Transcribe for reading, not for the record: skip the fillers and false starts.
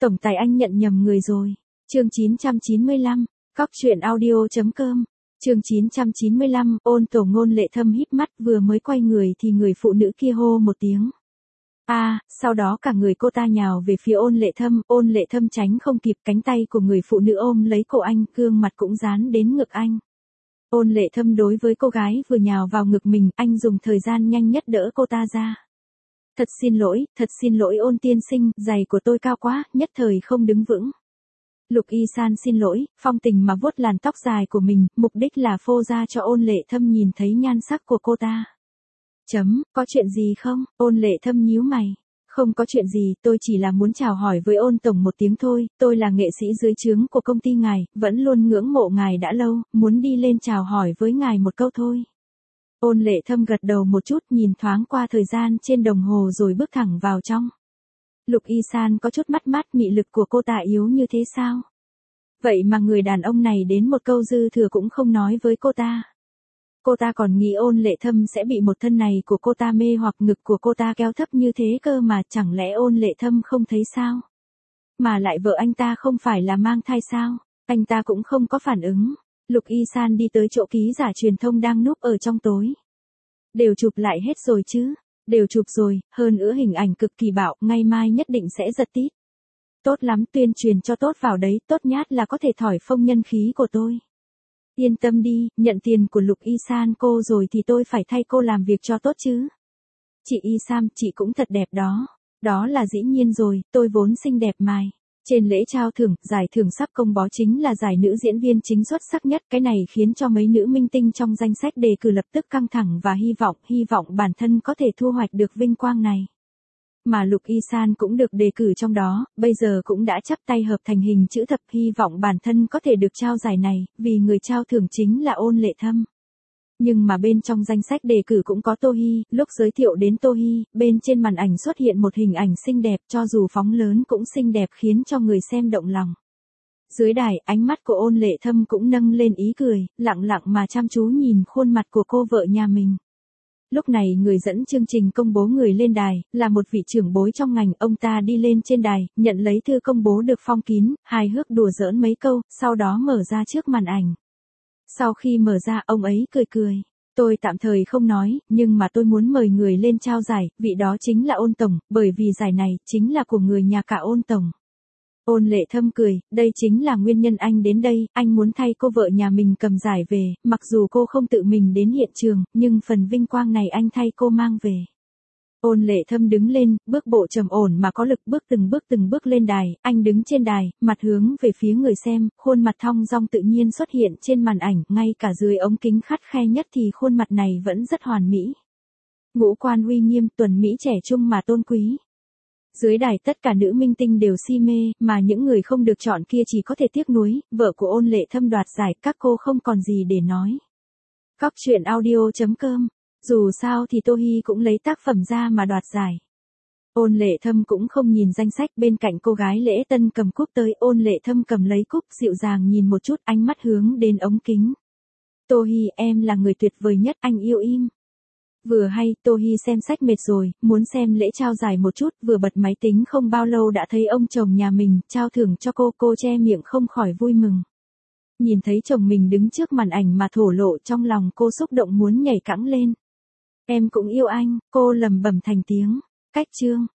Tổng tài anh nhận nhầm người rồi. Chương 995, cóc.audio.com. Chương 995, Ôn Tổ Ngôn Lệ Thâm híp mắt vừa mới quay người thì người phụ nữ kia hô một tiếng. Sau đó cả người cô ta nhào về phía Ôn Lệ Thâm tránh không kịp, cánh tay của người phụ nữ ôm lấy cổ anh, gương mặt cũng dán đến ngực anh. Ôn Lệ Thâm đối với cô gái vừa nhào vào ngực mình, anh dùng thời gian nhanh nhất đỡ cô ta ra. Thật xin lỗi Ôn tiên sinh, giày của tôi cao quá, nhất thời không đứng vững. Lục Y San xin lỗi, phong tình mà vuốt làn tóc dài của mình, mục đích là phô ra cho Ôn Lệ Thâm nhìn thấy nhan sắc của cô ta. Có chuyện gì không? Ôn Lệ Thâm nhíu mày. Không có chuyện gì, tôi chỉ là muốn chào hỏi với Ôn tổng một tiếng thôi, tôi là nghệ sĩ dưới trướng của công ty ngài, vẫn luôn ngưỡng mộ ngài đã lâu, muốn đi lên chào hỏi với ngài một câu thôi. Ôn Lệ Thâm gật đầu một chút, nhìn thoáng qua thời gian trên đồng hồ rồi bước thẳng vào trong. Lục Y San có chút mắt, mị lực của cô ta yếu như thế sao? Vậy mà người đàn ông này đến một câu dư thừa cũng không nói với cô ta. Cô ta còn nghĩ Ôn Lệ Thâm sẽ bị một thân này của cô ta mê hoặc ngực của cô ta kéo thấp như thế cơ mà, chẳng lẽ Ôn Lệ Thâm không thấy sao? Mà lại vợ anh ta không phải là mang thai sao? Anh ta cũng không có phản ứng. Lục Y San đi tới chỗ ký giả truyền thông đang núp ở trong tối. Đều chụp lại hết rồi chứ? Đều chụp rồi, hơn nữa hình ảnh cực kỳ bạo, ngày mai nhất định sẽ giật tít. Tốt lắm, tuyên truyền cho tốt vào đấy, tốt nhát là có thể thổi phồng nhân khí của tôi. Yên tâm đi, nhận tiền của Lục Y San cô rồi thì tôi phải thay cô làm việc cho tốt chứ. Chị Y Sam, chị cũng thật đẹp đó. Đó là dĩ nhiên rồi, tôi vốn xinh đẹp mài. Trên lễ trao thưởng, giải thưởng sắp công bố chính là giải nữ diễn viên chính xuất sắc nhất, cái này khiến cho mấy nữ minh tinh trong danh sách đề cử lập tức căng thẳng và hy vọng bản thân có thể thu hoạch được vinh quang này. Mà Lục Y San cũng được đề cử trong đó, bây giờ cũng đã chắp tay hợp thành hình chữ thập, hy vọng bản thân có thể được trao giải này, vì người trao thưởng chính là Ôn Lệ Thâm. Nhưng mà bên trong danh sách đề cử cũng có Tô Hi, lúc giới thiệu đến Tô Hi, bên trên màn ảnh xuất hiện một hình ảnh xinh đẹp, cho dù phóng lớn cũng xinh đẹp khiến cho người xem động lòng. Dưới đài, ánh mắt của Ôn Lệ Thâm cũng nâng lên ý cười, lặng mà chăm chú nhìn khuôn mặt của cô vợ nhà mình. Lúc này người dẫn chương trình công bố người lên đài, là một vị trưởng bối trong ngành, ông ta đi lên trên đài, nhận lấy thư công bố được phong kín, hài hước đùa giỡn mấy câu, sau đó mở ra trước màn ảnh. Sau khi mở ra, ông ấy cười. Tôi tạm thời không nói, nhưng mà tôi muốn mời người lên trao giải, vị đó chính là Ôn tổng, bởi vì giải này, chính là của người nhà cả Ôn tổng. Ôn Lệ Thâm cười, đây chính là nguyên nhân anh đến đây, anh muốn thay cô vợ nhà mình cầm giải về, mặc dù cô không tự mình đến hiện trường, nhưng phần vinh quang này anh thay cô mang về. Ôn Lệ Thâm đứng lên, bước bộ trầm ổn mà có lực, từng bước lên đài, anh đứng trên đài, mặt hướng về phía người xem, khuôn mặt thong dong tự nhiên xuất hiện trên màn ảnh, ngay cả dưới ống kính khắt khe nhất thì khuôn mặt này vẫn rất hoàn mỹ. Ngũ quan uy nghiêm, tuần mỹ trẻ trung mà tôn quý. Dưới đài tất cả nữ minh tinh đều si mê, mà những người không được chọn kia chỉ có thể tiếc nuối, vợ của Ôn Lệ Thâm đoạt giải, các cô không còn gì để nói. Cóc.audio.com. Dù sao thì Tô Hi cũng lấy tác phẩm ra mà đoạt giải. Ôn Lệ Thâm cũng không nhìn danh sách, bên cạnh cô gái lễ tân cầm cúp tới, Ôn Lệ Thâm cầm lấy cúp, dịu dàng nhìn một chút, ánh mắt hướng đến ống kính. Tô Hi, em là người tuyệt vời nhất, anh yêu em. Vừa hay, Tô Hi xem sách mệt rồi, muốn xem lễ trao giải một chút, vừa bật máy tính không bao lâu đã thấy ông chồng nhà mình trao thưởng cho cô che miệng không khỏi vui mừng. Nhìn thấy chồng mình đứng trước màn ảnh mà thổ lộ, trong lòng cô xúc động muốn nhảy cẫng lên. Em cũng yêu anh, cô lẩm bẩm thành tiếng. Cách chương.